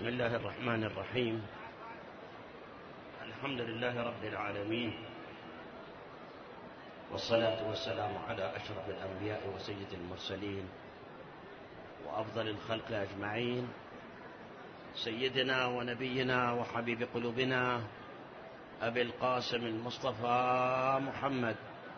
بسم الله الرحمن الرحيم. الحمد لله رب العالمين، والصلاة والسلام على أشرف الأنبياء وسيد المرسلين وأفضل الخلق أجمعين، سيدنا ونبينا وحبيب قلوبنا أبي القاسم المصطفى محمد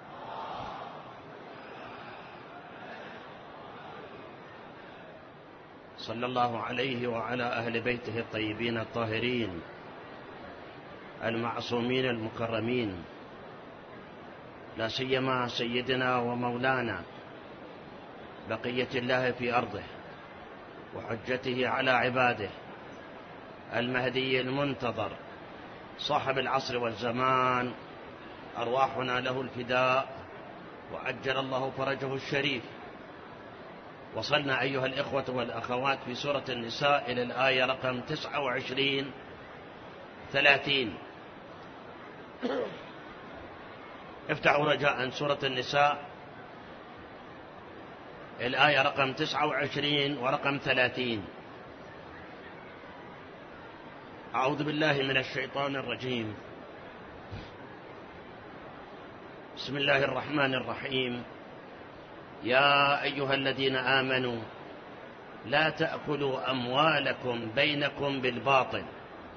صلى الله عليه وعلى أهل بيته الطيبين الطاهرين المعصومين المكرمين، لا سيما سيدنا ومولانا بقية الله في أرضه وحجته على عباده المهدي المنتظر صاحب العصر والزمان، أرواحنا له الفداء وعجل الله فرجه الشريف. وصلنا أيها الإخوة والأخوات في سورة النساء إلى الآية رقم 29-30. افتحوا رجاء سورة النساء الآية رقم 29 ورقم 30. أعوذ بالله من الشيطان الرجيم. بسم الله الرحمن الرحيم. يا أيها الذين آمنوا لا تأكلوا أموالكم بينكم بالباطل.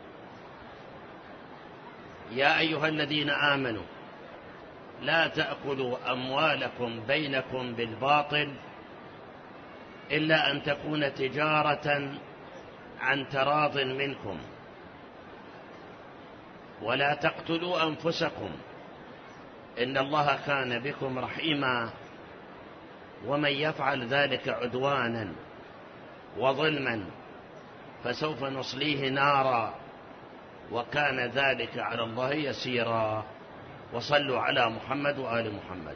يا أيها الذين آمنوا لا تأكلوا أموالكم بينكم بالباطل إلا أن تكون تجارة عن تراض منكم، ولا تقتلوا أنفسكم إن الله كان بكم رحيما، ومن يفعل ذلك عدوانا وظلما فسوف نصليه نارا وكان ذلك على الله يسيرا. وصلوا على محمد وآل محمد.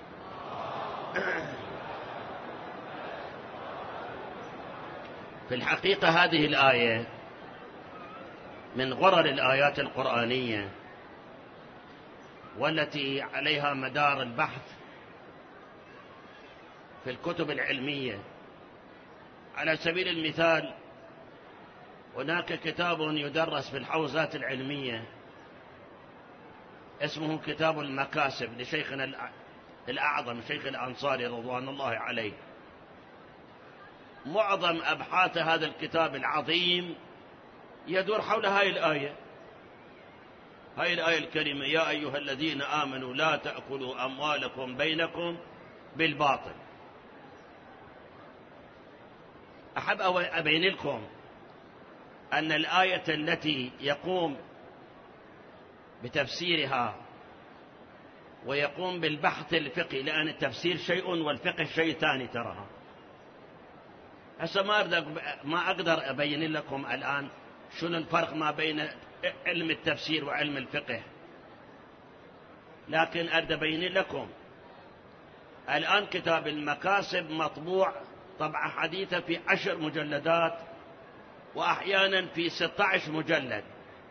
في الحقيقة هذه الآية من غرر الآيات القرآنية والتي عليها مدار البحث في الكتب العلمية. على سبيل المثال هناك كتاب يدرس في الحوزات العلمية اسمه كتاب المكاسب لشيخنا الأعظم شيخ الأنصاري رضوان الله عليه. معظم أبحاث هذا الكتاب العظيم يدور حول هاي الآية الكريمة: يا أيها الذين آمنوا لا تأكلوا أموالكم بينكم بالباطل. أحب أبين لكم أن الآية التي يقوم بتفسيرها ويقوم بالبحث الفقهي، لأن التفسير شيء والفقه شيء ثاني تراها. هسه ما أقدر أبين لكم الآن شنو الفرق ما بين علم التفسير وعلم الفقه، لكن أبين لكم الآن كتاب المكاسب مطبوع طبعة حديثة في 10 مجلدات وأحيانا في 16 مجلد.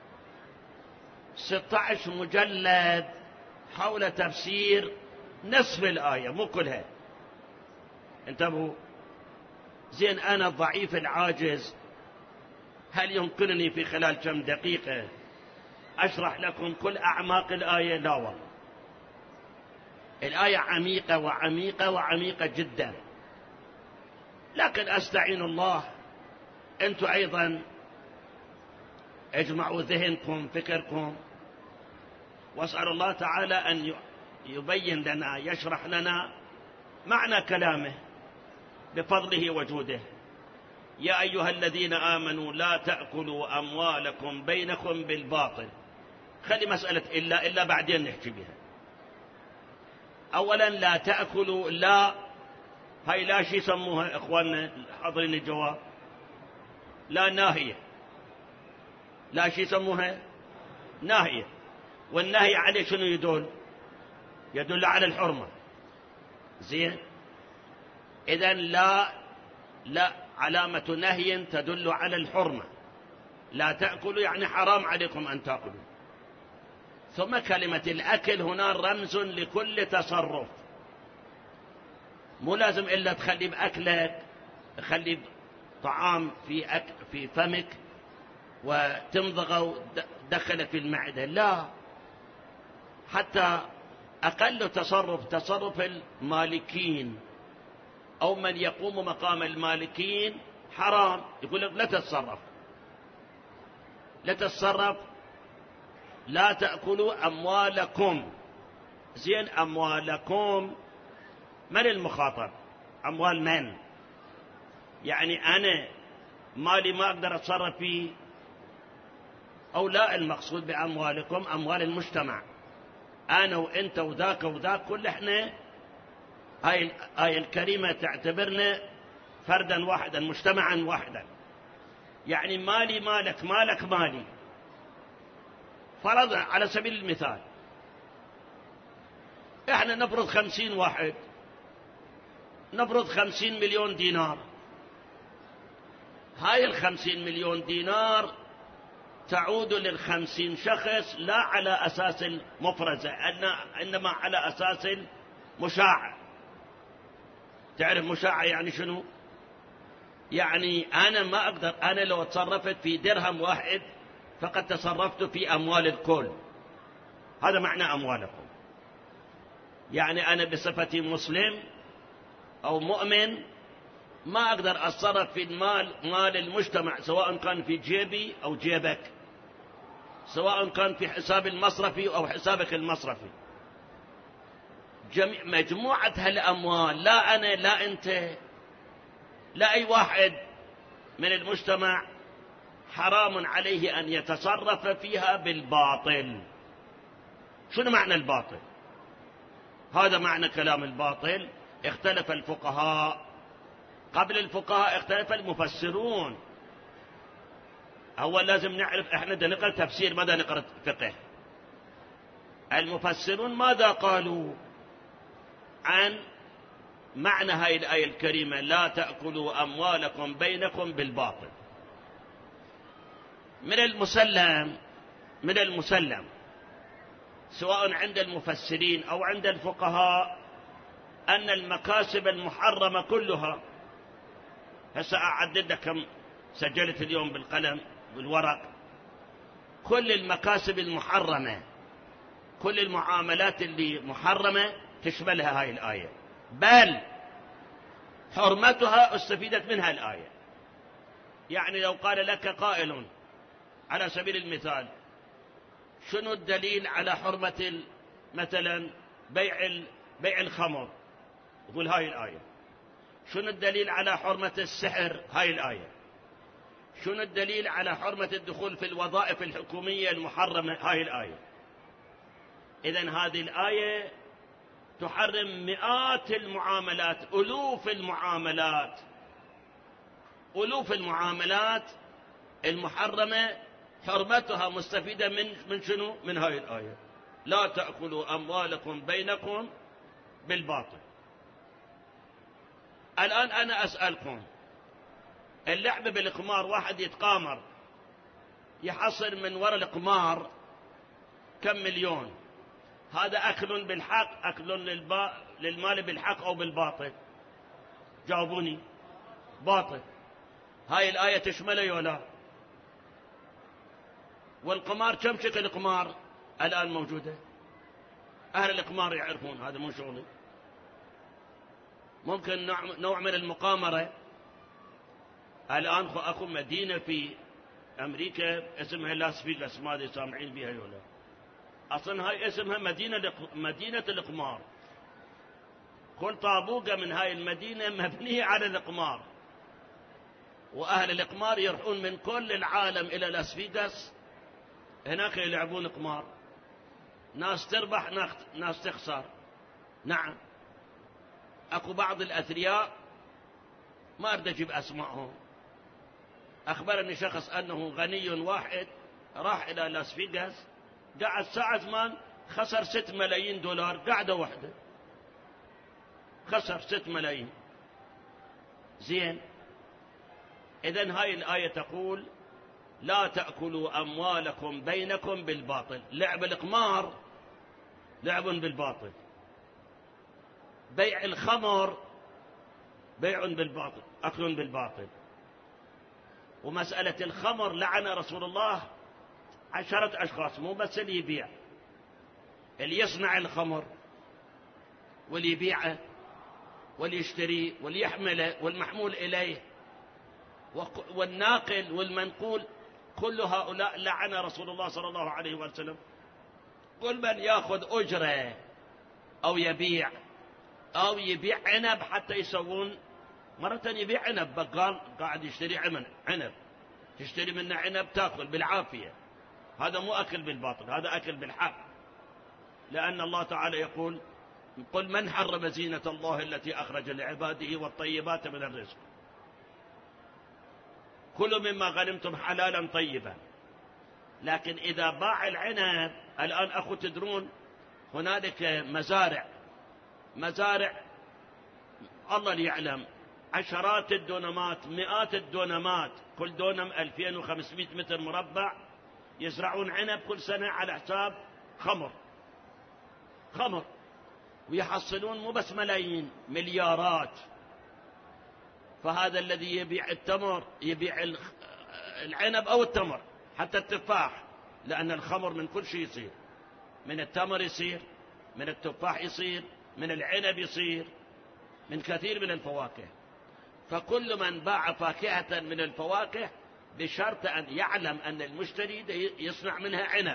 16 مجلد حول تفسير نصف الآية مو كلها. انتبهوا زين. أنا الضعيف العاجز، هل يمكنني في خلال كم دقيقة أشرح لكم كل أعماق الآية؟ لا والله، الآية عميقة وعميقة وعميقة جدا، لكن أستعين الله. أنتم أيضا اجمعوا ذهنكم فكركم، واسأل الله تعالى أن يبين لنا يشرح لنا معنى كلامه بفضله وجوده. يا أيها الذين آمنوا لا تأكلوا أموالكم بينكم بالباطل. خلي مسألة إلا بعدين نحكي بها. أولا لا تأكلوا، لا هاي لا شي يسموها إخواننا حاضرين الجواب، لا ناهية، لا شي يسموها ناهية. والنهي عليه شنو يدل على الحرمة. زين. إذن لا علامة نهي تدل على الحرمة. لا تأكلوا يعني حرام عليكم أن تأكلوا. ثم كلمة الأكل هنا رمز لكل تصرف، مو لازم إلا تخلي بأكلك، تخلي طعام في فمك وتمضغ ودخل في المعدة، لا، حتى أقل تصرف المالكين أو من يقوم مقام المالكين حرام. يقول لك لا تتصرف، لا تتصرف، لا تأكلوا أموالكم. زين، أموالكم من المخاطب؟ أموال من؟ يعني أنا مالي ما أقدر أتصرف فيه أو لا؟ المقصود بأموالكم أموال المجتمع، أنا وإنت وذاك وذاك، كل إحنا هاي الآية الكريمة تعتبرنا فردا واحدا، مجتمعا واحدا. يعني مالي مالك، مالك مالي. فرض على سبيل المثال إحنا نفرض 50 واحد، نفرض 50 مليون دينار. هاي 50 مليون دينار تعود لل50 شخص لا على أساس المفرزة، إنما على أساس مشاع. تعرف مشاع يعني شنو؟ يعني أنا ما أقدر، أنا لو تصرفت في درهم واحد فقد تصرفت في أموال الكل. هذا معنى أموالكم. يعني أنا بصفتي مسلم أو مؤمن ما أقدر أتصرف في مال المجتمع، سواء كان في جيبي أو جيبك، سواء كان في حساب المصرفي أو حسابك المصرفي. مجموعة هالأموال، لا أنا لا أنت لا أي واحد من المجتمع، حرام عليه أن يتصرف فيها بالباطل. شنو معنى الباطل؟ هذا معنى كلام الباطل. اختلف الفقهاء، قبل الفقهاء اختلف المفسرون. أول لازم نعرف احنا دا نقرأ تفسير، ماذا نقرأ فقه. المفسرون ماذا قالوا عن معنى هاي الآية الكريمة؟ لا تأكلوا أموالكم بينكم بالباطل. من المسلم سواء عند المفسرين أو عند الفقهاء أن المكاسب المحرمة كلها، هسه أعدد لك كم سجلت اليوم بالقلم بالورق، كل المكاسب المحرمة، كل المعاملات اللي محرمة تشملها هاي الآية، بل حرمتها استفيدت منها الآية. يعني لو قال لك قائل على سبيل المثال شنو الدليل على حرمة مثلا بيع الخمر؟ يقول هاي الآية. شنو الدليل على حرمة السحر؟ هاي الآية. شنو الدليل على حرمة الدخول في الوظائف الحكومية المحرمة؟ هاي الآية. إذن هذه الآية تحرم مئات المعاملات، ألوف المعاملات المحرمة، حرمتها مستفيدة من شنو؟ من هاي الآية. لا تأكلوا أموالكم بينكم بالباطل. الآن أنا أسألكم، اللعب بالقمار، واحد يتقامر يحصل من وراء القمار كم مليون، هذا أكل بالحق، أكل للمال بالحق أو بالباطل؟ جاوبوني. باطل. هاي الآية تشمله ولا؟ والقمار كم شكل قمار الآن موجودة؟ أهل القمار يعرفون، هذا مو شغلي. ممكن نوع من المقامرة. الآن أخو مدينة في أمريكا اسمها لاس فيغاس، ما أدري سامعين بها ولا؟ أصلا هاي اسمها مدينة القمار. كل طابوقة من هاي المدينة مبنية على القمار، وأهل القمار يروحون من كل العالم إلى لاس فيغاس، هناك يلعبون قمار، ناس تربح ناس تخسر. نعم، أكو بعض الأثرياء ما أريد أجيب أسمائهم، أخبرني شخص أنه غني واحد راح إلى لاس فيغاس، قعد ساعة زمان خسر 6 ملايين دولار قعدة واحدة، خسر 6 ملايين. زين، إذن هاي الآية تقول لا تأكلوا أموالكم بينكم بالباطل. لعب القمار لعب بالباطل، بيع الخمر بيع بالباطل، أكل بالباطل. ومسألة الخمر لعن رسول الله 10 أشخاص، مو بس اللي يبيع، اللي يصنع الخمر واللي يبيعه واللي يشتريه واللي يحمله والمحمول إليه والناقل والمنقول، كل هؤلاء لعن رسول الله صلى الله عليه وسلم. كل من يأخذ أجرة أو يبيع عنب، حتى يسوون مرة يبيع عنب، بقال قاعد يشتري عنب، تشتري منه عنب تأكل بالعافية، هذا مو أكل بالباطل، هذا أكل بالحق، لأن الله تعالى يقول: قل من حرم زينة الله التي أخرج لعباده والطيبات من الرزق، كلوا مما غنمتم حلالا طيبا. لكن إذا باع العنب الآن أخو تدرون هنالك مزارع الله اللي يعلم، عشرات الدونمات، مئات الدونمات، كل دونم 2500 متر مربع، يزرعون عنب كل سنة على حساب خمر، ويحصلون مو بس ملايين، مليارات. فهذا الذي يبيع التمر يبيع العنب أو التمر، حتى التفاح، لأن الخمر من كل شيء يصير، من التمر يصير، من التفاح يصير، من العنب يصير، من كثير من الفواكه. فكل من باع فاكهة من الفواكه بشرط أن يعلم أن المشتري يصنع منها عنب،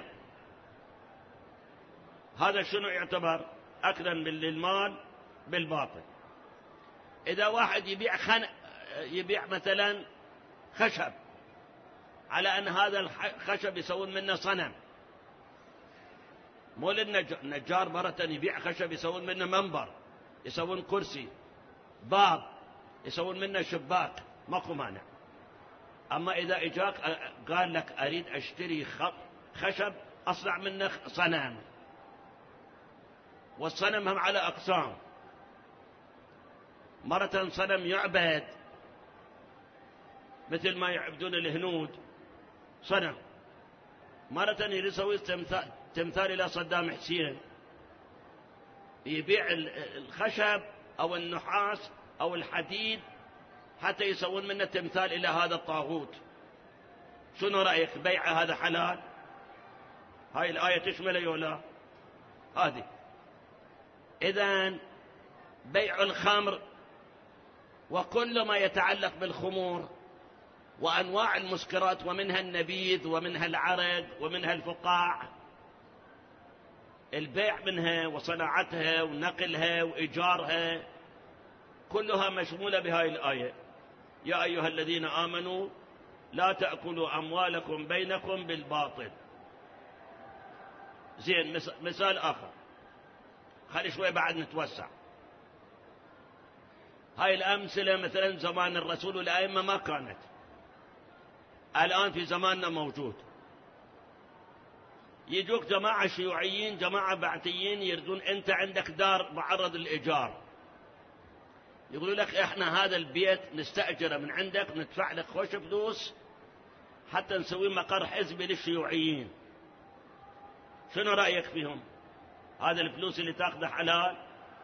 هذا شنو يعتبر؟ أكلا للمال بالباطل. إذا واحد يبيع مثلا خشب، على أن هذا الخشب يسوون منه صنم، مو للنجار مرة يبيع خشب يسوون منه منبر، يسوون كرسي، باب، يسوون منه شباك، ماكو مانع. أما إذا إجاك قال لك أريد أشتري خشب أصنع منه صنم، والصنم هم على أقسام، مرة صنم يعبد مثل ما يعبدون الهنود صنم، مرة يسوي تمثال إلى صدام حسين، يبيع الخشب أو النحاس أو الحديد حتى يسوون منه تمثال إلى هذا الطاغوت. شنو رأيك؟ بيع هذا حلال؟ هاي الآية تشمل ولا هذه؟ إذن بيع الخمر وكل ما يتعلق بالخمور وأنواع المسكرات، ومنها النبيذ ومنها العرق ومنها الفقاع، البيع منها وصناعتها ونقلها وإيجارها كلها مشمولة بهاي الآية: يا أيها الذين آمنوا لا تأكلوا أموالكم بينكم بالباطل. زين، مثال آخر، خلي شوي بعد نتوسع. هاي الأمثلة مثلا زمان الرسول والأئمة ما كانت، الآن في زماننا موجود. يجوك جماعة شيوعيين، جماعة بعثيين، يردون أنت عندك دار معرض للإيجار، يقولوا لك إحنا هذا البيت نستأجره من عندك، ندفع لك خوش فلوس حتى نسوي مقر حزبي للشيوعيين. شنو رأيك فيهم؟ هذا الفلوس اللي تأخذه حلال؟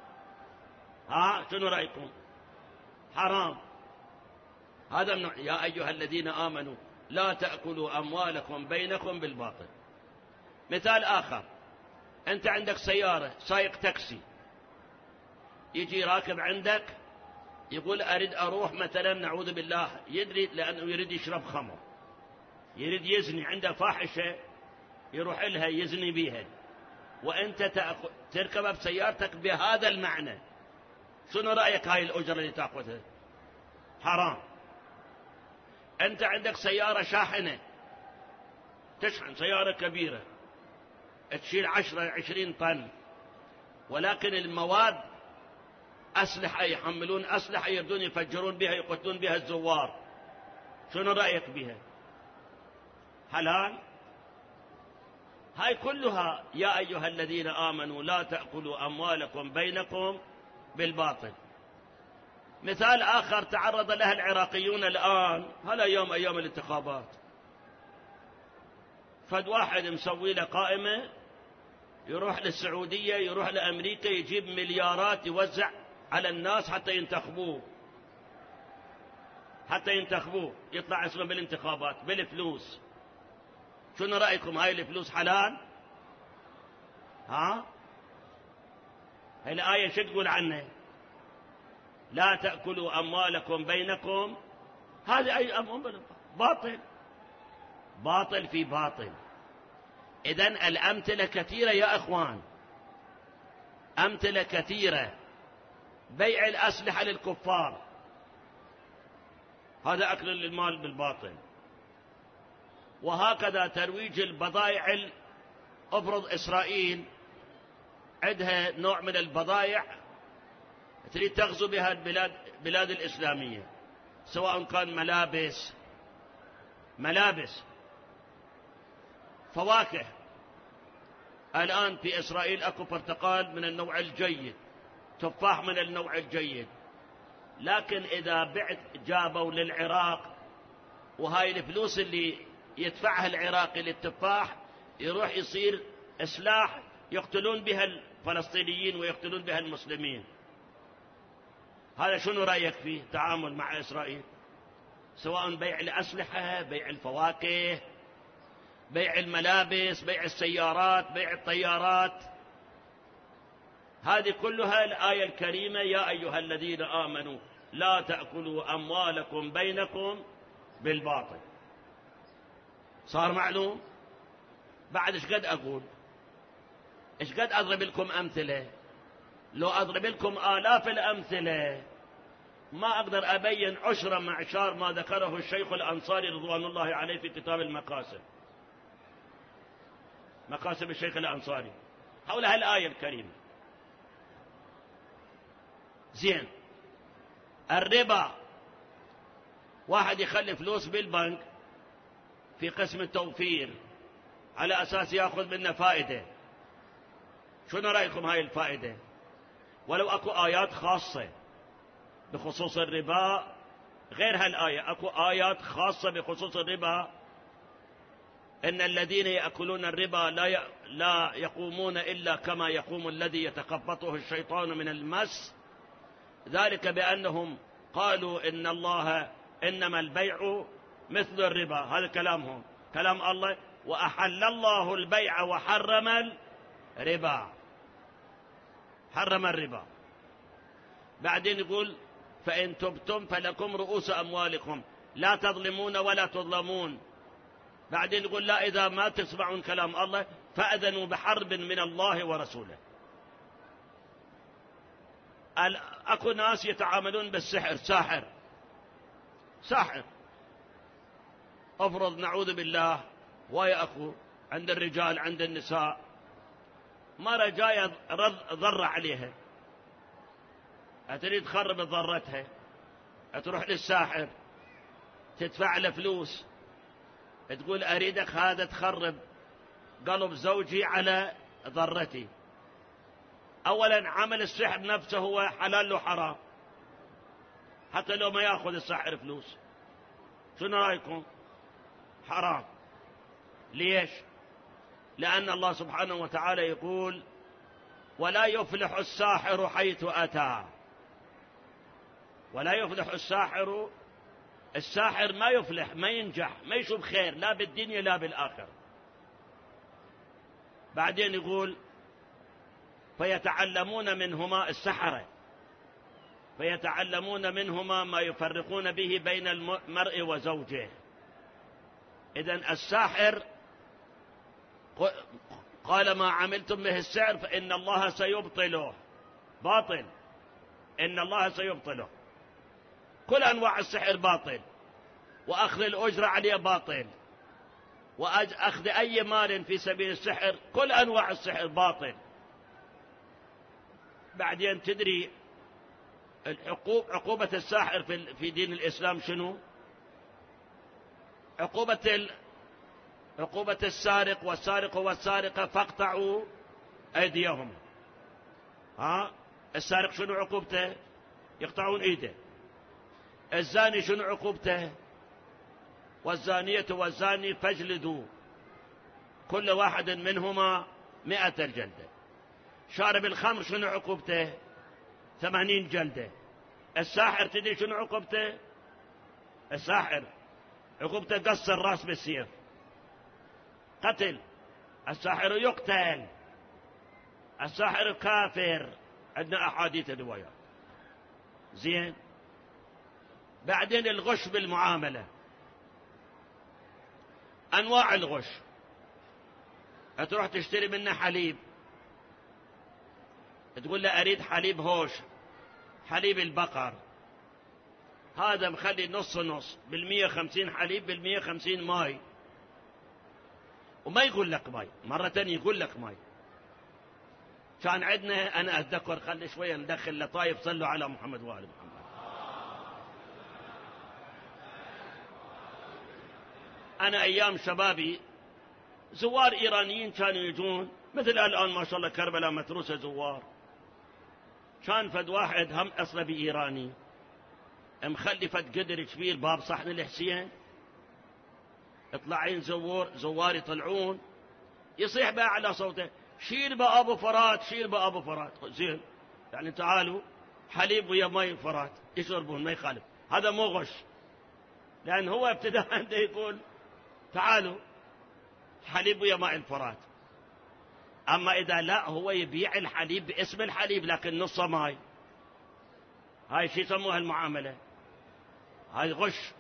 شنو رأيكم؟ حرام. هذا من يا أيها الذين آمنوا لا تأكلوا أموالكم بينكم بالباطل. مثال آخر، أنت عندك سيارة، سايق تاكسي، يجي راكب عندك يقول أريد أروح مثلا، نعوذ بالله، يدري لأنه يريد يشرب خمر، يريد يزني، عنده فاحشة يروح لها يزني بيها، وأنت تركب بسيارتك بهذا المعنى. شنو رأيك هاي الأجرة اللي تأخذها؟ حرام. أنت عندك سيارة شاحنة، تشحن سيارة كبيرة تشيل 10-20 طن، ولكن المواد أسلحة، يحملون أسلحة يردون يفجرون بها، يقتلون بها الزوار. شنو رأيك بها؟ حلال؟ هاي كلها يا أيها الذين آمنوا لا تأكلوا أموالكم بينكم بالباطل. مثال آخر تعرض له العراقيون الآن، هلا يوم أيام الانتخابات، فد واحد مسوي له قائمة، يروح للسعودية، يروح لأمريكا، يجيب مليارات يوزع على الناس حتى ينتخبوه. حتى ينتخبوه يطلع اسمه بالانتخابات بالفلوس. شنو رأيكم؟ هاي الفلوس حلال؟ ها؟ هاي الآية شو تقول عنه؟ لا تأكلوا أموالكم بينكم. هذه أي باطل، باطل في باطل. إذن الأمثلة كثيرة يا إخوان، أمثلة كثيرة. بيع الأسلحة للكفار هذا أكل المال بالباطل. وهكذا ترويج البضائع. أفرض إسرائيل عندها نوع من البضائع تريد تغزو بها البلاد الإسلامية، سواء كان ملابس، فواكه. الآن في إسرائيل أكو برتقال من النوع الجيد، تفاح من النوع الجيد، لكن إذا جابوا للعراق، وهاي الفلوس اللي يدفعها العراقي للتفاح يروح يصير سلاح يقتلون بها الفلسطينيين ويقتلون بها المسلمين. هذا شنو رأيك فيه تعامل مع إسرائيل؟ سواء بيع الأسلحة، بيع الفواكه، بيع الملابس، بيع السيارات، بيع الطيارات، هذه كلها الآية الكريمة يا أيها الذين آمنوا لا تأكلوا أموالكم بينكم بالباطل. صار معلوم؟ بعد ايش قد أقول؟ ايش قد أضرب لكم أمثلة؟ لو أضرب لكم آلاف الأمثلة ما أقدر أبين عشرة معشار ما ذكره الشيخ الأنصاري رضوان الله عليه في كتاب المقاسم، مقاسم الشيخ الأنصاري حول هالآية الكريمة. زين، الربا، واحد يخلي فلوس بالبنك في قسم التوفير على أساس يأخذ منه فائدة. شنو رأيكم هاي الفائدة؟ ولو أكو آيات خاصة بخصوص الربا غير هالآية، أكو آيات خاصة بخصوص الربا، إن الذين يأكلون الربا لا يقومون إلا كما يقوم الذي يتخبطه الشيطان من المس، ذلك بأنهم قالوا إن الله إنما البيع مثل الربا. هذا كلامهم، كلام الله. وأحل الله البيع وحرم الربا، حرم الربا. بعدين يقول فإن تبتم فلكم رؤوس أموالكم لا تظلمون ولا تظلمون. بعدين يقول لا، إذا ما تسمعون كلام الله فأذنوا بحرب من الله ورسوله. أكو ناس يتعاملون بالسحر، ساحر. أفرض نعوذ بالله ويا أخو عند الرجال عند النساء مرة جاية ضر عليها، أتريد تخرب ضرتها، تروح للساحر تدفع له فلوس، تقول أريدك هذا تخرب قلب زوجي على ضرتي. أولا عمل السحر نفسه هو حلال وحرام، حتى لو ما يأخذ الساحر فلوس. شنو رأيكم؟ حرام. ليش؟ لأن الله سبحانه وتعالى يقول ولا يفلح الساحر حيث أتى. ولا يفلح الساحر، الساحر ما يفلح، ما ينجح، ما يشوف خير لا بالدنيا لا بالآخرة. بعدين يقول فيتعلمون منهما، السحرة فيتعلمون منهما ما يفرقون به بين المرء وزوجه. إذن الساحر قال ما عملتم به السحر فإن الله سيبطله، باطل، إن الله سيبطله. كل أنواع السحر باطل، وأخذ الأجرة عليه باطل، وأخذ أي مال في سبيل السحر، كل أنواع السحر باطل. بعدين تدري عقوبة الساحر في دين الإسلام شنو؟ عقوبة السارق والسارق والسارقة فاقطعوا أيديهم. السارق شنو عقوبته؟ يقطعون إيده. الزاني شنو عقوبته؟ والزانية والزاني فاجلدوا كل واحد منهما 100 جلدة. شارب الخمر شنو عقوبته؟ 80 جلدة. الساحر تدري شنو عقوبته؟ الساحر عقوبته قص الراس بالسيف، قتل. الساحر يقتل، الساحر كافر، عندنا أحاديث الروايات. زين. بعدين الغش بالمعاملة، أنواع الغش. تروح تشتري منه حليب، تقول له أريد حليب هوش، حليب البقر، هذا مخلي نص نص، 150 حليب 150 ماي، وما يقول لك ماي، مرة تانية يقول لك ماي. كان عندنا، أنا أتذكر، خلي شوية ندخل لطايف، صلوا على محمد وآل محمد. أنا أيام شبابي زوار إيرانيين كانوا يجون، مثل الآن ما شاء الله كربلاء متروسة زوار. كان فد واحد هم أصله بإيراني مخلي فد قدر كبير باب صحن الحسين، يطلعين زوار يطلعون، يصيح بأعلى صوته شيل بأبو فرات، شيل بأبو فرات. زين، يعني تعالوا حليب ويا ماء فرات يشربون، ما يخالف، هذا مو غش، لأن هو ابتداء عنده يقول تعالوا حليب ويا ماء الفرات. أما إذا لا، هو يبيع الحليب باسم الحليب لكن نص ماي، هاي شي يسموها المعاملة، هاي غش.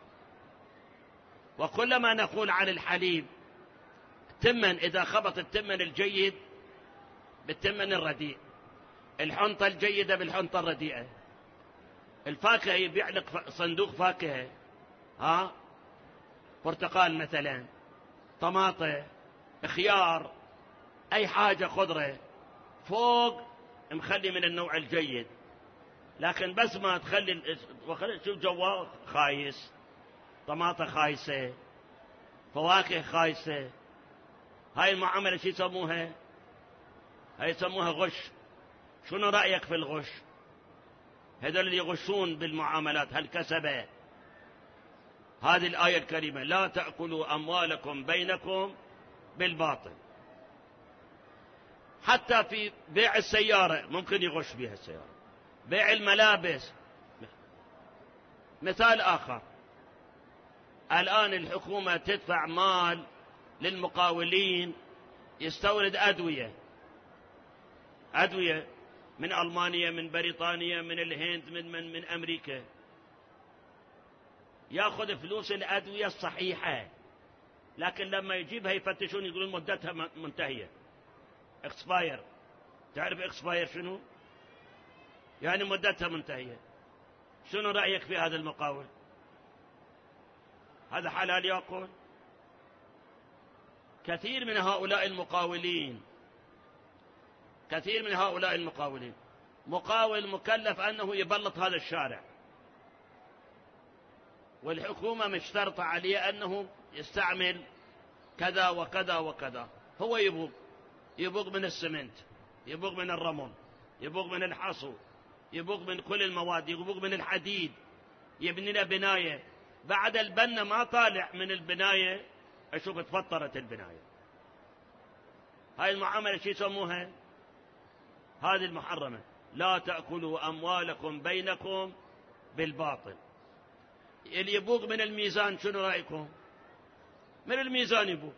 وكلما نقول عن الحليب تمن، إذا خبط التمن الجيد بالتمن الرديء، الحنطة الجيدة بالحنطة الرديئة، الفاكهة يبيع لك صندوق فاكهة، برتقال مثلا، طماطة، خيار، أي حاجة خضرة فوق مخلي من النوع الجيد، لكن بس ما تخلي شوف جواه خايس، طماطة خايسة، فواكه خايسة. هاي المعاملة شو يسموها؟ هاي يسموها غش. شنو رأيك في الغش؟ هذول اللي يغشون بالمعاملات هل كسبه؟ هذه الآية الكريمة لا تأكلوا أموالكم بينكم بالباطل. حتى في بيع السيارة ممكن يغش بها السيارة، بيع الملابس. مثال آخر، الآن الحكومة تدفع مال للمقاولين يستورد أدوية من ألمانيا، من بريطانيا، من الهند، من أمريكا، يأخذ فلوس الأدوية الصحيحة، لكن لما يجيبها يفتشون يقولون مدتها منتهية، اكسباير. تعرف اكسباير شنو؟ يعني مدتها منتهية. شنو رأيك في هذا المقاول؟ هذا حلال يأكل؟ كثير من هؤلاء المقاولين مقاول مكلف أنه يبلط هذا الشارع، والحكومة مشترطة عليه أنه يستعمل كذا وكذا وكذا. هو يبوق من السمنت، يبوق من الرمل، يبوق من الحصو، يبوق من كل المواد، يبوق من الحديد، يبني له بناية، بعد البنة ما طالع من البناية أشوف تفطرت البناية. هاي المعاملة شو يسموها؟ هذه المحرمة. لا تأكلوا أموالكم بينكم بالباطل. اللي يبوق من الميزان شنو رأيكم؟ من الميزان يبوق،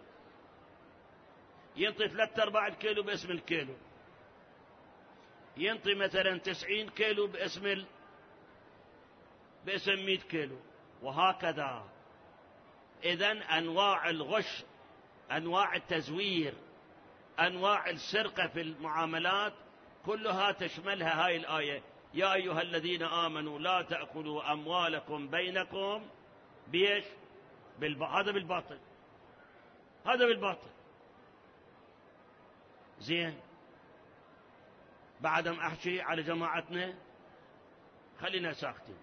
ينطي 3/4 الكيلو باسم الكيلو، ينطي مثلا 90 كيلو باسم 100 كيلو، وهكذا. إذن أنواع الغش، أنواع التزوير، أنواع السرقة في المعاملات كلها تشملها هاي الآية: يا أيها الذين آمنوا لا تأكلوا أموالكم بينكم بيش هذا بالباطل. زين، بعد ما أحكي على جماعتنا خلينا ساكتين،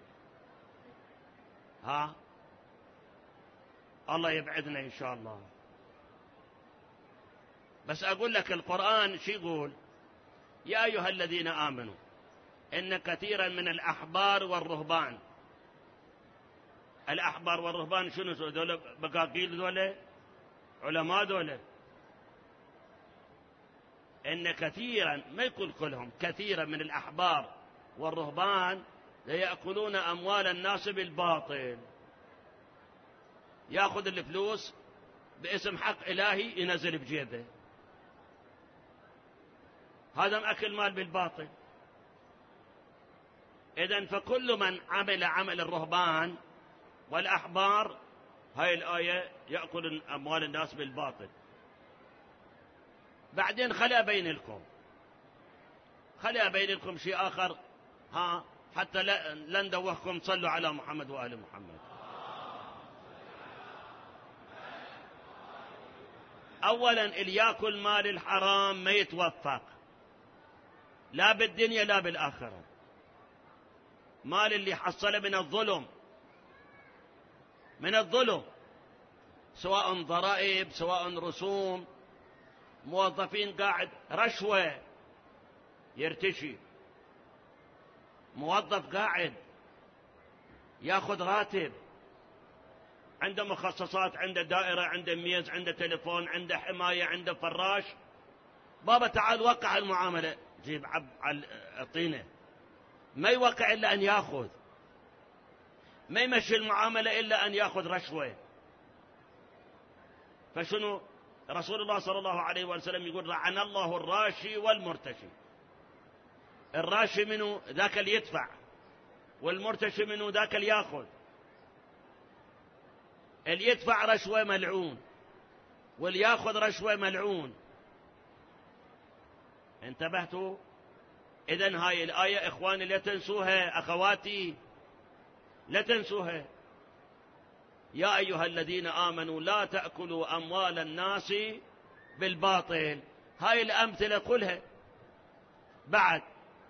الله يبعدنا إن شاء الله. بس أقول لك القرآن شو يقول؟ يا أيها الذين آمنوا إن كثيرا من الأحبار والرهبان. الأحبار والرهبان شنو؟ دول بقاقيل، دول علماء، دول. إن كثيرا، ما يقول كلهم، كثيرا من الأحبار والرهبان ليأكلون أموال الناس بالباطل. ياخذ الفلوس باسم حق إلهي ينزل بجيبه، هذا مأكل مال بالباطل. إذن فكل من عمل عمل الرهبان والأحبار، هاي الآية يأكل أموال الناس بالباطل. بعدين خلي بين لكم شيء آخر، حتى لا ندوخكم. صلوا على محمد وآل محمد. أولا اللي يأكل مال الحرام ما يتوفق، لا بالدنيا لا بالآخرة. مال اللي حصله من الظلم، سواء ضرائب سواء رسوم، موظفين قاعد رشوة يرتشي، موظف قاعد ياخذ راتب، عنده مخصصات، عنده دائرة، عنده ميز، عنده تليفون، عنده حماية، عنده فراش. بابا تعال وقع المعاملة، جيب الطينة، ما يوقع إلا أن يأخذ، ما يمشي المعاملة إلا أن يأخذ رشوة. فشنو رسول الله صلى الله عليه وسلم يقول: لعن الله الراشي والمرتشي. الراشي منه ذاك اللي يدفع، والمرتشي منه ذاك اللي يأخذ. اللي يدفع رشوة ملعون، واللي يأخذ رشوة ملعون. انتبهتوا؟ إذن هاي الآية إخواني لا تنسوها، أخواتي لا تنسوها. يا أيها الذين آمنوا لا تأكلوا أموال الناس بالباطل. هاي الأمثلة كلها. بعد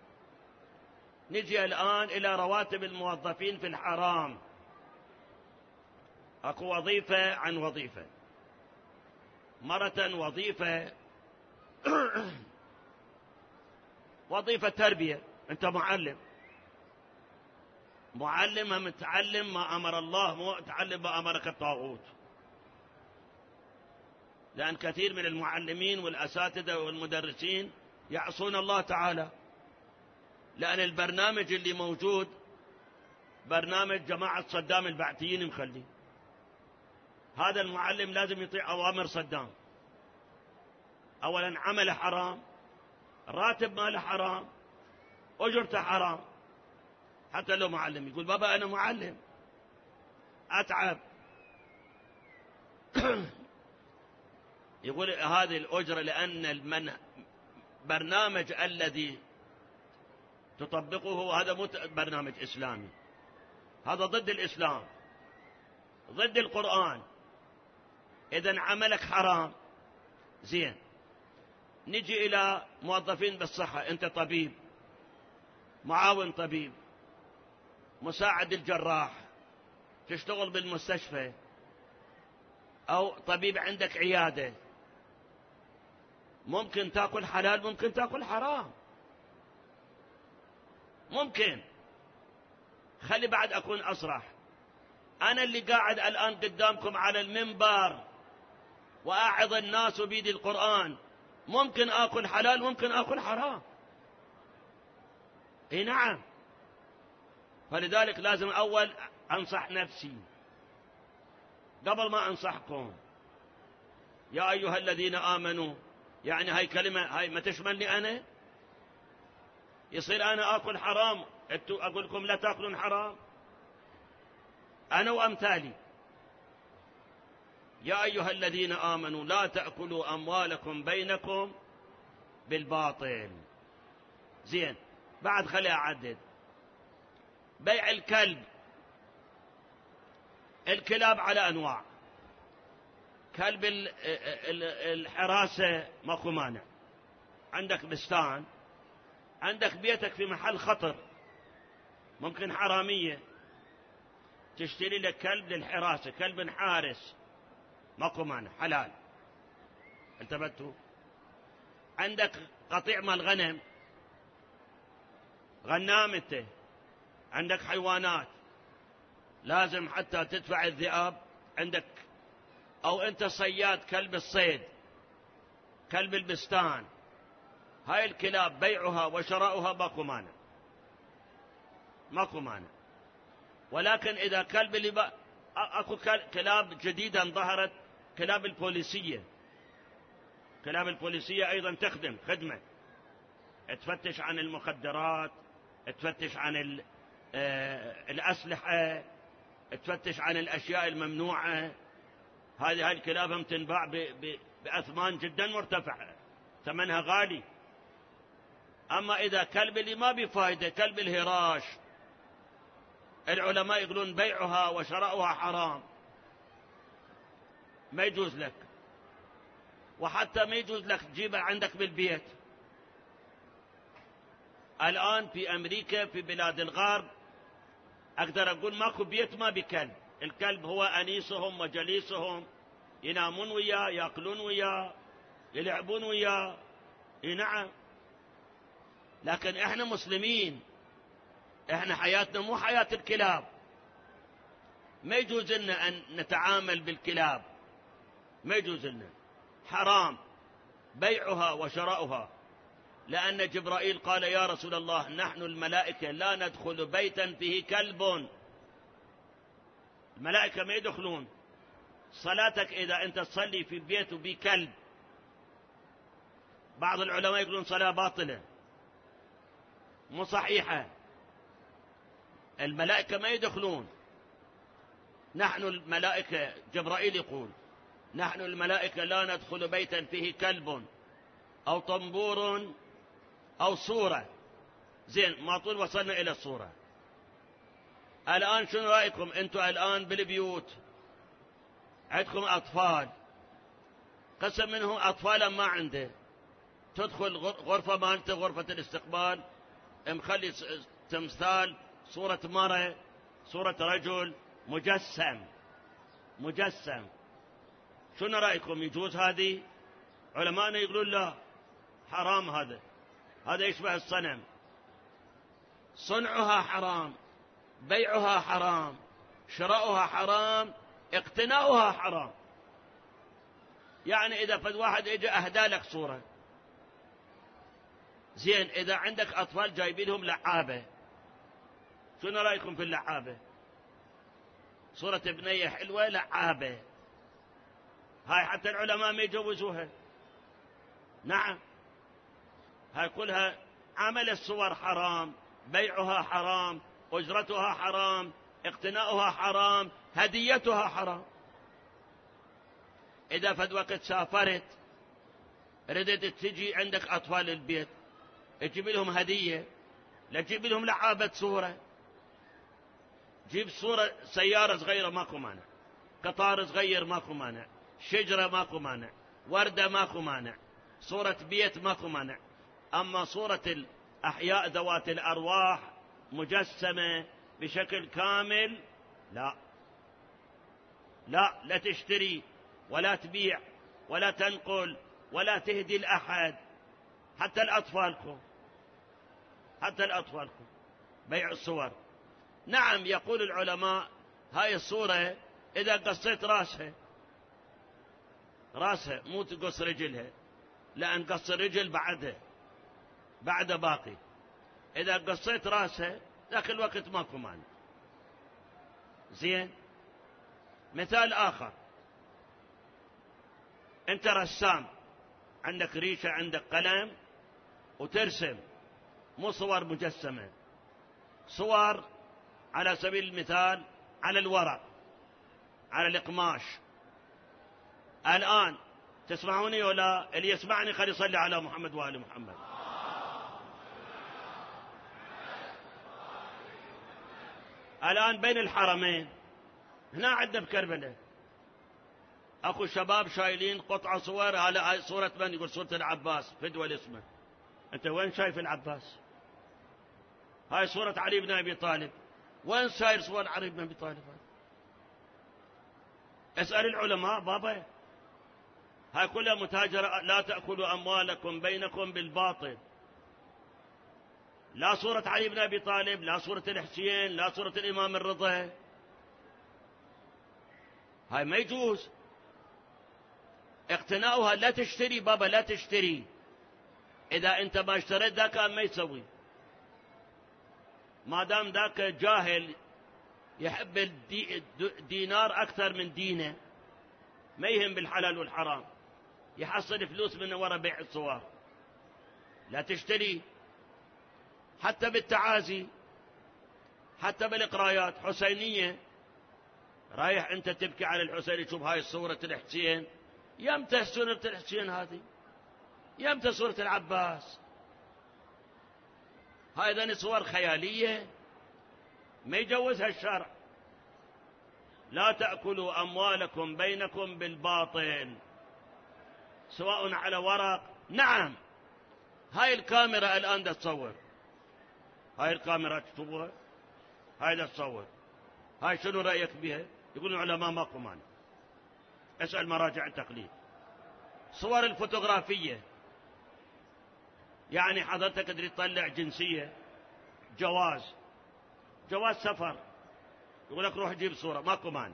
نجي الآن إلى رواتب الموظفين في الحرام. أكو وظيفة عن وظيفة. مرة وظيفة وظيفة تربية، أنت معلم متعلم ما أمر الله، مو تعلم ما أمرك الطاغوت. لأن كثير من المعلمين والأساتذة والمدرسين يعصون الله تعالى، لأن البرنامج اللي موجود برنامج جماعة صدام البعثيين مخلي. هذا المعلم لازم يطيع أوامر صدام. أولا عمل حرام، راتب ماله حرام، أجرته حرام. حتى لو معلم يقول: بابا أنا معلم أتعب يقول هذه الأجرة لأن برنامج الذي تطبقه هذا مو برنامج إسلامي، هذا ضد الإسلام، ضد القرآن. إذن عملك حرام. زين، نجي إلى موظفين بالصحة. أنت طبيب، معاون طبيب، مساعد الجراح، تشتغل بالمستشفى، أو طبيب عندك عيادة. ممكن تأكل حلال، ممكن تأكل حرام، ممكن. خلي بعد أكون أصرح. أنا اللي قاعد الآن قدامكم على المنبر وأعظ الناس بيد القرآن، ممكن آكل حلال، ممكن آكل حرام. إيه نعم. فلذلك لازم أول أنصح نفسي قبل ما أنصحكم. يا أيها الذين آمنوا، يعني هاي كلمة هاي ما تشملني أنا. يصير أنا آكل حرام أقول لكم لا تأكلون حرام؟ أنا وأمثالي. يا أيها الذين آمنوا لا تأكلوا أموالكم بينكم بالباطل. زين، بعد خلي أعدد. بيع الكلب. الكلاب على أنواع. كلب الحراسة ماكو مانع، عندك بستان، عندك بيتك في محل خطر، ممكن حرامية تشتري لك كلب للحراسة، كلب حارس، ماكو مانع، حلال. انتبهتوا؟ عندك قطيع مال غنم، غنام انت، عندك حيوانات، لازم حتى تدفع الذئاب عندك، او انت صياد، كلب الصيد، كلب البستان. هاي الكلاب بيعها وشراؤها ماكو مانع، ماكو مانع. ولكن اذا كلب اللي اكو كلاب جديدة ظهرت، كلاب البوليسية. كلاب البوليسية ايضا تخدم خدمة، تفتش عن المخدرات، تفتش عن الأسلحة، تفتش عن الأشياء الممنوعة. هذه الكلاب هم تنباع بأثمان جدا مرتفعة، ثمنها غالي. أما إذا كلب اللي ما بفائدة، كلب الهراش، العلماء يقولون بيعها وشراؤها حرام، ما يجوز لك، وحتى ما يجوز لك تجيبها عندك بالبيت. الآن في أمريكا في بلاد الغرب أقدر أقول ماكو بيت ما بكلب، الكلب هو أنيسهم وجليسهم، ينامون وياه، يأكلون وياه، يلعبون وياه. نعم، لكن إحنا مسلمين، إحنا حياتنا مو حياة الكلاب، ما يجوز لنا أن نتعامل بالكلاب، ما يجوز لنا، حرام بيعها وشراؤها. لأن جبرائيل قال يا رسول الله نحن الملائكة لا ندخل بيتا فيه كلب، الملائكة ما يدخلون. صلاتك إذا أنت تصلي في بيت وبيه كلب، بعض العلماء يقولون صلاة باطلة مو صحيحة، الملائكة ما يدخلون. نحن الملائكة، جبرائيل يقول نحن الملائكة لا ندخل بيتا فيه كلب أو طنبور أو صورة. زين، ما طول وصلنا إلى الصورة. الآن شنو رأيكم أنتم الآن بالبيوت عندكم أطفال، قسم منهم أطفالا ما عنده، تدخل غرفة مالته، غرفة الاستقبال، مخلي تمثال صورة مرة، صورة رجل مجسم. شنو رأيكم، يجوز هذه؟ علماءنا يقولون لا، حرام، هذا يشبه الصنم، صنعها حرام، بيعها حرام، شراؤها حرام، اقتناؤها حرام. يعني إذا فد واحد اجى أهدى لك صورة، زين، إذا عندك أطفال جايبين لهم لعابة، شنو رأيكم في اللعابة؟ صورة بنية حلوة، لعابة، هاي حتى العلماء ما يجوزوها. نعم، هاي كلها عمل الصور حرام، بيعها حرام، أجرتها حرام، اقتناؤها حرام، هديتها حرام. إذا فد وقت سافرت ردت تجي عندك أطفال البيت، تجيب لهم هدية، لا تجيب لهم لعابة صورة، جيب صورة سيارة صغيرة ماكو مانع، قطار صغير ماكو مانع، شجرة ماكو مانع، وردة ماكو مانع، صورة بيت ماكو مانع. أما صورة الأحياء ذوات الأرواح مجسمة بشكل كامل، لا تشتري ولا تبيع ولا تنقل ولا تهدي لأحد، حتى الأطفالكم بيع الصور. نعم، يقول العلماء هاي الصورة إذا قصيت راسها مو تقص رجلها، لأن قص الرجل بعد باقي، إذا قصيت راسها ذاك الوقت ماكو مانع. زين، مثال آخر، أنت رسام، عندك ريشة، عندك قلم، وترسم، مو صور مجسمة، صور على سبيل المثال على الورق، على القماش. الآن تسمعوني ولا؟ اللي يسمعني خلي يصلي على محمد وآل محمد. الآن بين الحرمين هنا عندنا بكربلاء اكو شباب شايلين قطعة صور، على صورة من؟ يقول صورة العباس، فدوى الاسمه. انت وين شايف العباس؟ هاي صورة علي بن ابي طالب، وين ساير صور علي بن ابي طالب؟ اسأل العلماء بابا، هاي كلها متاجرة. لا تأكلوا أموالكم بينكم بالباطل. لا صورة علي بن أبي طالب، لا صورة الحسين، لا صورة الإمام الرضا، هاي ما يجوز اقتناؤها. لا تشتري بابا، لا تشتري، إذا أنت ما اشتريت ذاك ما يسوي، ما دام ذاك جاهل يحب الدينار أكثر من دينه، ما يهم بالحلال والحرام، يحصل فلوس من وراء بيع الصور. لا تشتري، حتى بالتعازي، حتى بالقرايات حسينية، رايح أنت تبكي على الحسين، تشوف هاي صورة الحسين، يمتى صورة الحسين هذه؟ يمتى صورة العباس؟ هذه صور خيالية ما يجوزها الشرع. لا تأكلوا أموالكم بينكم بالباطل، سواء على ورق. نعم، هاي الكاميرا الآن دا تصور، هاي الكاميرا تشوفها، هاي دا تصور، هاي شنو رأيك بها؟ يقولون العلماء ماكو مانع، اسأل مراجع التقليد. صور الفوتوغرافية، يعني حضرتك تدري تطلع جنسية، جواز سفر، يقول لك روح جيب صورة، ماكو مانع،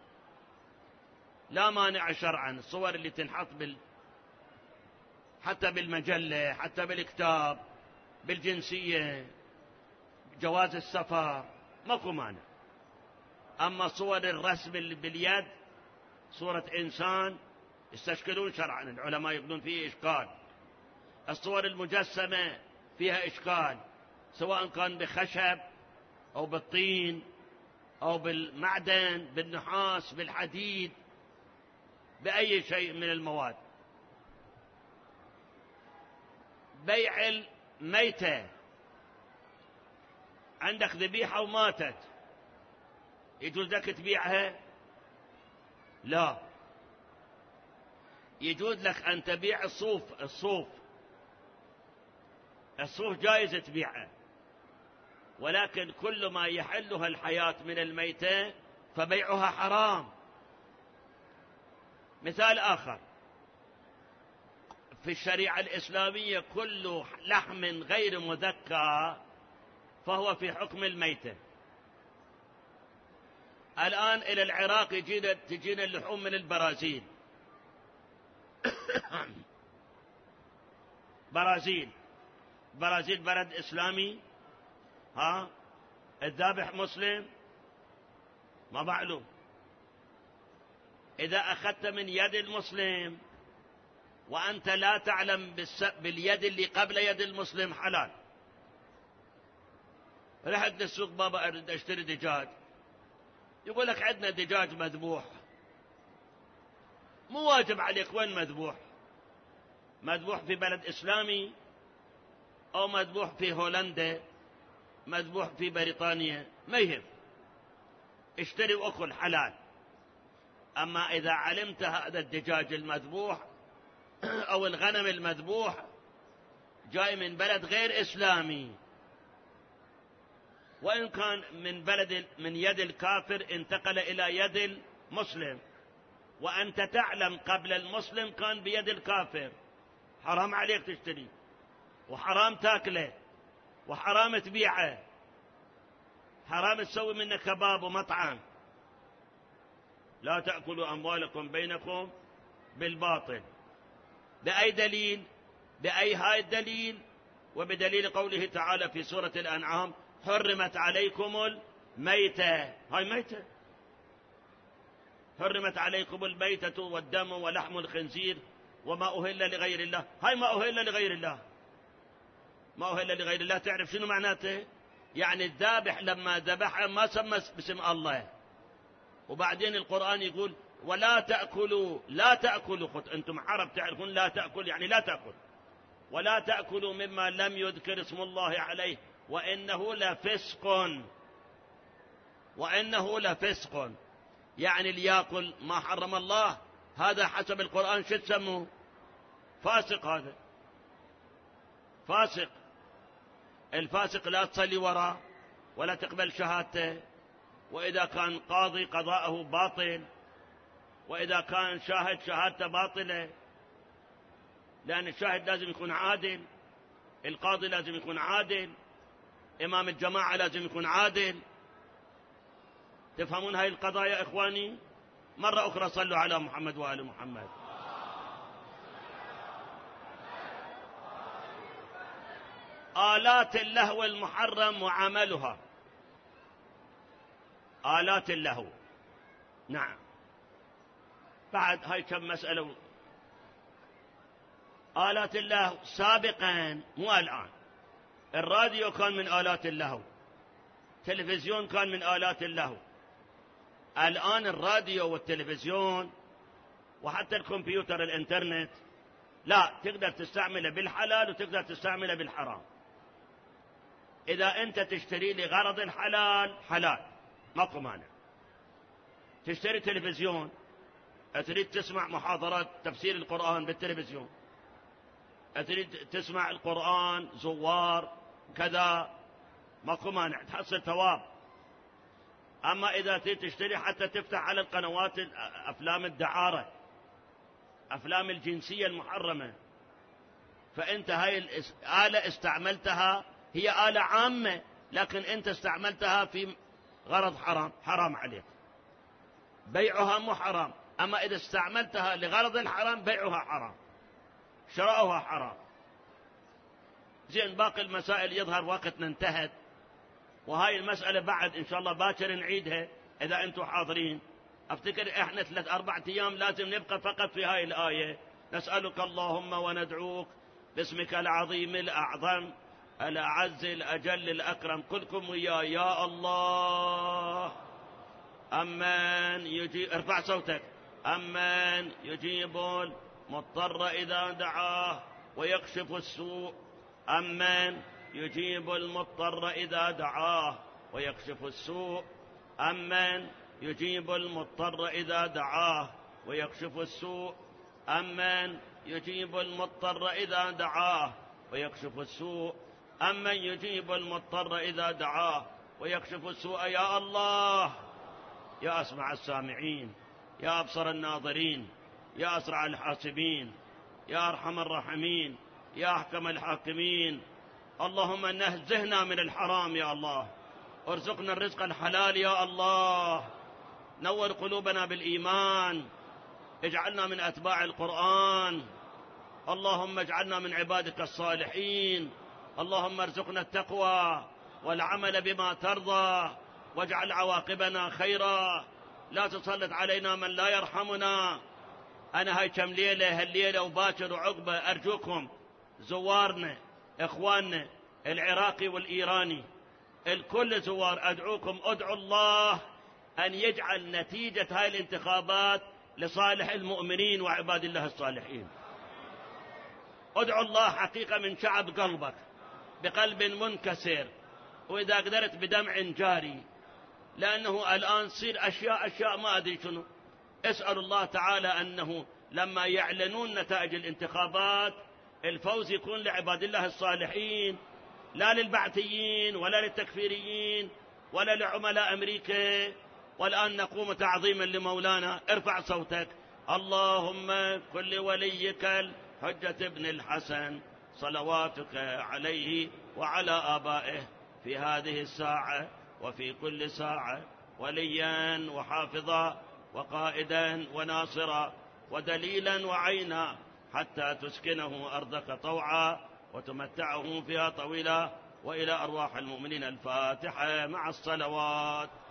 لا مانع شرعا. الصور اللي تنحط حتى بالمجلة، حتى بالكتاب، بالجنسية، جواز السفر، ماكو مانع. أما صور الرسم اللي باليد، صورة إنسان، يستشكلون شرعا، العلماء يقولون فيه إشكال. الصور المجسمة فيها إشكال، سواء كان بخشب أو بالطين أو بالمعدن، بالنحاس، بالحديد، بأي شيء من المواد. بيع الميتة، عندك ذبيحة وماتت، يجوز لك تبيعها؟ لا، يجوز لك أن تبيع الصوف جائز تبيعه، ولكن كل ما يحلها الحياة من الميتة فبيعها حرام. مثال آخر، في الشريعة الإسلامية كل لحم غير مذكى فهو في حكم الميتة. الآن إلى العراق تجينا اللحوم من البرازيل. برازيل بلد إسلامي، الذابح مسلم، ما معلوم. إذا أخذت من يد المسلم وأنت لا تعلم باليد اللي قبل يد المسلم، حلال. رحت للسوق، بابا أريد أشتري دجاج، يقول لك عندنا دجاج مذبوح. مو واجب عليك وين مذبوح في بلد إسلامي، أو مذبوح في هولندا، مذبوح في بريطانيا، ما يهم، اشتري وأكل، حلال. أما إذا علمت هذا الدجاج المذبوح أو الغنم المذبوح جاي من بلد غير إسلامي، وإن كان من يد الكافر انتقل إلى يد المسلم، وأنت تعلم قبل المسلم كان بيد الكافر، حرام عليك تشتري، وحرام تاكله، وحرام تبيعه، حرام تسوي منه كباب ومطعم. لا تأكلوا أموالكم بينكم بالباطل. بأي دليل؟ بأي هاي الدليل؟ وبدليل قوله تعالى في سورة الأنعام: حرمت عليكم الميتة. هاي ميتة، حرمت عليكم الميتة والدم ولحم الخنزير وما أهل لغير الله. هاي ما أهل لغير الله، ما أهل لغير الله. تعرف شنو معناته؟ يعني الذابح لما ذبحه ما سمى باسم الله. وبعدين القرآن يقول: ولا تأكلوا، لا تأكلوا، أنتم عرب تعرفون لا تأكل يعني لا تأكل، ولا تأكلوا مما لم يذكر اسم الله عليه وإنه لفسق. يعني اللي يأكل ما حرم الله هذا حسب القرآن شو تسموه؟ فاسق. هذا فاسق. الفاسق لا تصلي وراه ولا تقبل شهادته، وإذا كان قاضي قضاءه باطل، وإذا كان شاهد شهادته باطلة، لأن الشاهد لازم يكون عادل، القاضي لازم يكون عادل، إمام الجماعة لازم يكون عادل. تفهمون هاي القضايا إخواني؟ مرة أخرى صلوا على محمد وآل محمد. آلات اللهو المحرم وعملها. آلات اللهو. نعم. بعد هاي كم مسألة. آلات اللهو سابقا مو الآن. الراديو كان من آلات اللهو، التلفزيون كان من آلات اللهو. الآن الراديو والتلفزيون وحتى الكمبيوتر الانترنت لا، تقدر تستعمله بالحلال وتقدر تستعمله بالحرام. إذا أنت تشتري لغرض الحلال حلال ماكو مانع. تشتري تلفزيون، تريد تسمع محاضرات تفسير القرآن بالتلفزيون، تريد تسمع القرآن زوار كذا، ماكو مانع، تحصل ثواب. أما إذا تريد تشتري حتى تفتح على القنوات أفلام الدعارة، أفلام الجنسية المحرمة، فأنت هاي الآلة استعملتها، هي آلة عامة لكن أنت استعملتها في غرض حرام، حرام عليك. بيعها مو حرام، أما إذا استعملتها لغرض الحرام بيعها حرام، شراؤها حرام. زين، باقي المسائل يظهر وقتنا انتهت، وهاي المسألة بعد إن شاء الله باكر نعيدها إذا أنتم حاضرين. أفتكر إحنا 3-4 أيام لازم نبقى فقط في هاي الآية. نسألك اللهم وندعوك باسمك العظيم الأعظم الأعز الأجل الأكرم. كلكم وياي يا الله. أمن يجيب، ارفع صوتك. أمن يجيب المضطر إذا دعاه ويكشف السوء. أمن يجيب المضطر إذا دعاه ويكشف السوء. أمن يجيب المضطر إذا دعاه ويكشف السوء. أمن يجيب المضطر إذا دعاه ويكشف السوء. أمن يجيب المضطر إذا دعاه ويكشف السوء. يا الله، يا أسمع السامعين، يا أبصر الناظرين، يا أسرع الحاسبين، يا أرحم الراحمين، يا أحكم الحاكمين. اللهم نزهنا من الحرام يا الله، ارزقنا الرزق الحلال يا الله. نور قلوبنا بالإيمان، اجعلنا من أتباع القرآن. اللهم اجعلنا من عبادك الصالحين. اللهم ارزقنا التقوى والعمل بما ترضى، واجعل عواقبنا خيرا. لا تسلط علينا من لا يرحمنا. أنا هاي كم ليلة، هالليلة وباكر وعقبة، أرجوكم زوارنا إخواننا العراقي والإيراني، الكل زوار، أدعوكم ادعوا الله أن يجعل نتيجة هاي الانتخابات لصالح المؤمنين وعباد الله الصالحين. ادعوا الله حقيقة من شعب قلبك بقلب منكسر، وإذا قدرت بدمع جاري، لأنه الآن تصير أشياء ما أدري شنو. اسأل الله تعالى أنه لما يعلنون نتائج الانتخابات الفوز يكون لعباد الله الصالحين، لا للبعثيين ولا للتكفيريين ولا لعملاء أمريكا. والآن نقوم تعظيما لمولانا. ارفع صوتك. اللهم كل وليك الحجة ابن الحسن صلواتك عليه وعلى آبائه في هذه الساعة وفي كل ساعة وليا وحافظا وقائدا وناصرا ودليلا وعينا، حتى تسكنه أرضك طوعا وتمتعه فيها طويلا. وإلى أرواح المؤمنين الفاتحة مع الصلوات.